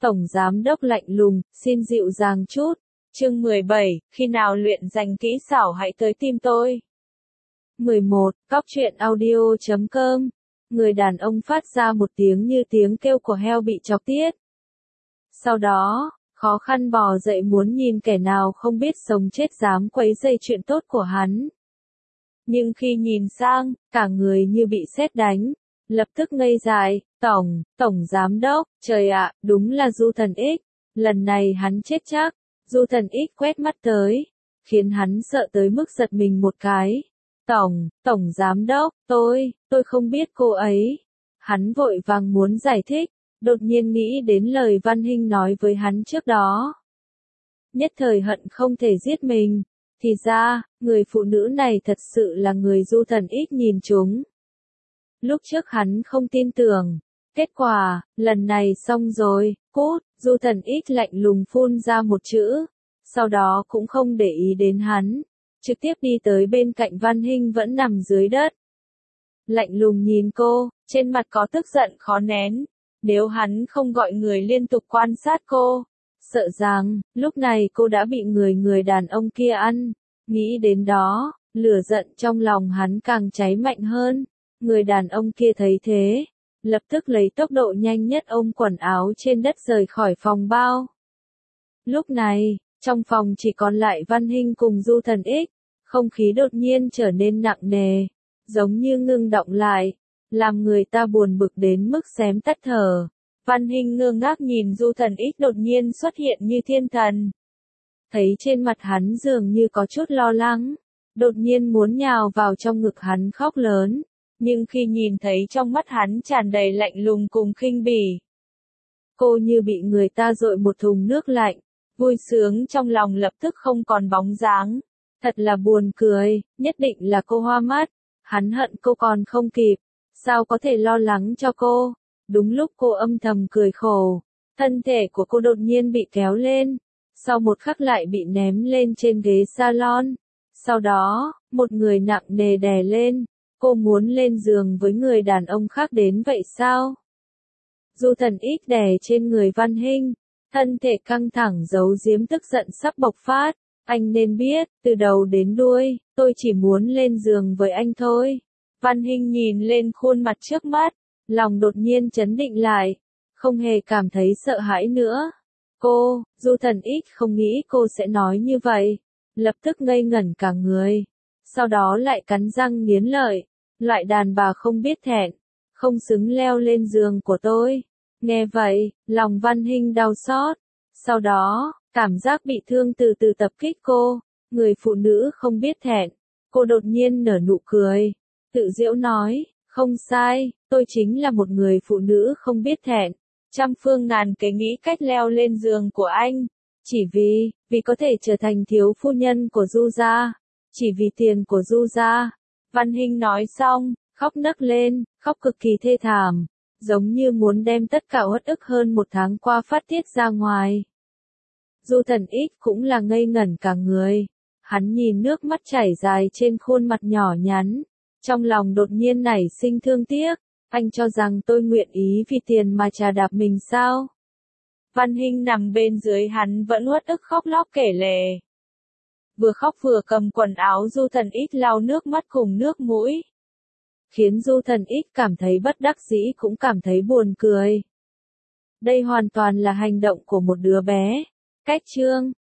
Tổng giám đốc lạnh lùng, xin dịu dàng chút. Chương 17, khi nào luyện giành kỹ xảo hãy tới tìm tôi. 11, Cóc truyện audio.com. Người đàn ông phát ra một tiếng như tiếng kêu của heo bị chọc tiết. Sau đó, khó khăn bò dậy muốn nhìn kẻ nào không biết sống chết dám quấy rầy chuyện tốt của hắn. Nhưng khi nhìn sang, cả người như bị sét đánh, lập tức ngây dại, tổng giám đốc, trời ạ, đúng là Du Thần X, lần này hắn chết chắc. Du Thần X quét mắt tới, khiến hắn sợ tới mức giật mình một cái. Tổng giám đốc, tôi không biết cô ấy. Hắn vội vàng muốn giải thích, đột nhiên nghĩ đến lời Văn Hinh nói với hắn trước đó. Nhất thời hận không thể giết mình, thì ra, người phụ nữ này thật sự là người Du Thần X nhìn trúng. Lúc trước hắn không tin tưởng, kết quả, lần này xong rồi, cút, Du Thần X lạnh lùng phun ra một chữ, sau đó cũng không để ý đến hắn, trực tiếp đi tới bên cạnh Văn Hinh vẫn nằm dưới đất. Lạnh lùng nhìn cô, trên mặt có tức giận khó nén, nếu hắn không gọi người liên tục quan sát cô, sợ rằng, lúc này cô đã bị người đàn ông kia ăn, nghĩ đến đó, lửa giận trong lòng hắn càng cháy mạnh hơn. Người đàn ông kia thấy thế, lập tức lấy tốc độ nhanh nhất ôm quần áo trên đất rời khỏi phòng bao. Lúc này, trong phòng chỉ còn lại Văn Hinh cùng Du Thần X, không khí đột nhiên trở nên nặng nề, giống như ngưng đọng lại, làm người ta buồn bực đến mức xém tắt thở. Văn Hinh ngơ ngác nhìn Du Thần X đột nhiên xuất hiện như thiên thần. Thấy trên mặt hắn dường như có chút lo lắng, đột nhiên muốn nhào vào trong ngực hắn khóc lớn. Nhưng khi nhìn thấy trong mắt hắn tràn đầy lạnh lùng cùng khinh bỉ, cô như bị người ta dội một thùng nước lạnh, vui sướng trong lòng lập tức không còn bóng dáng. Thật là buồn cười, nhất định là cô hoa mắt, hắn hận cô còn không kịp, sao có thể lo lắng cho cô. Đúng lúc cô âm thầm cười khổ, thân thể của cô đột nhiên bị kéo lên, sau một khắc lại bị ném lên trên ghế salon. Sau đó, một người nặng nề đè lên. Cô muốn lên giường với người đàn ông khác đến vậy sao? Du Thần X đè trên người Văn Hinh, thân thể căng thẳng giấu giếm tức giận sắp bộc phát. Anh nên biết, từ đầu đến đuôi, tôi chỉ muốn lên giường với anh thôi. Văn Hinh nhìn lên khuôn mặt trước mắt, lòng đột nhiên chấn định lại, không hề cảm thấy sợ hãi nữa. Du Thần X không nghĩ cô sẽ nói như vậy, lập tức ngây ngẩn cả người. Sau đó lại cắn răng nghiến lợi. Loại đàn bà không biết thẹn, không xứng leo lên giường của tôi. Nghe vậy, lòng Văn Hinh đau xót. Sau đó, cảm giác bị thương từ từ tập kích cô. Người phụ nữ không biết thẹn. Cô đột nhiên nở nụ cười. Tự giễu nói, không sai, tôi chính là một người phụ nữ không biết thẹn. Trăm phương ngàn kế nghĩ cách leo lên giường của anh. Chỉ vì có thể trở thành thiếu phu nhân của Du gia. Chỉ vì tiền của Du gia. Văn Hinh nói xong, khóc nấc lên, khóc cực kỳ thê thảm, giống như muốn đem tất cả uất ức hơn một tháng qua phát tiết ra ngoài. Du Thần X cũng là ngây ngẩn cả người, hắn nhìn nước mắt chảy dài trên khuôn mặt nhỏ nhắn, trong lòng đột nhiên nảy sinh thương tiếc, anh cho rằng tôi nguyện ý vì tiền mà chà đạp mình sao? Văn Hinh nằm bên dưới hắn vẫn uất ức khóc lóc kể lể. Vừa khóc vừa cầm quần áo Du Thần X lau nước mắt cùng nước mũi. Khiến Du Thần X cảm thấy bất đắc dĩ cũng cảm thấy buồn cười. Đây hoàn toàn là hành động của một đứa bé. Cách chương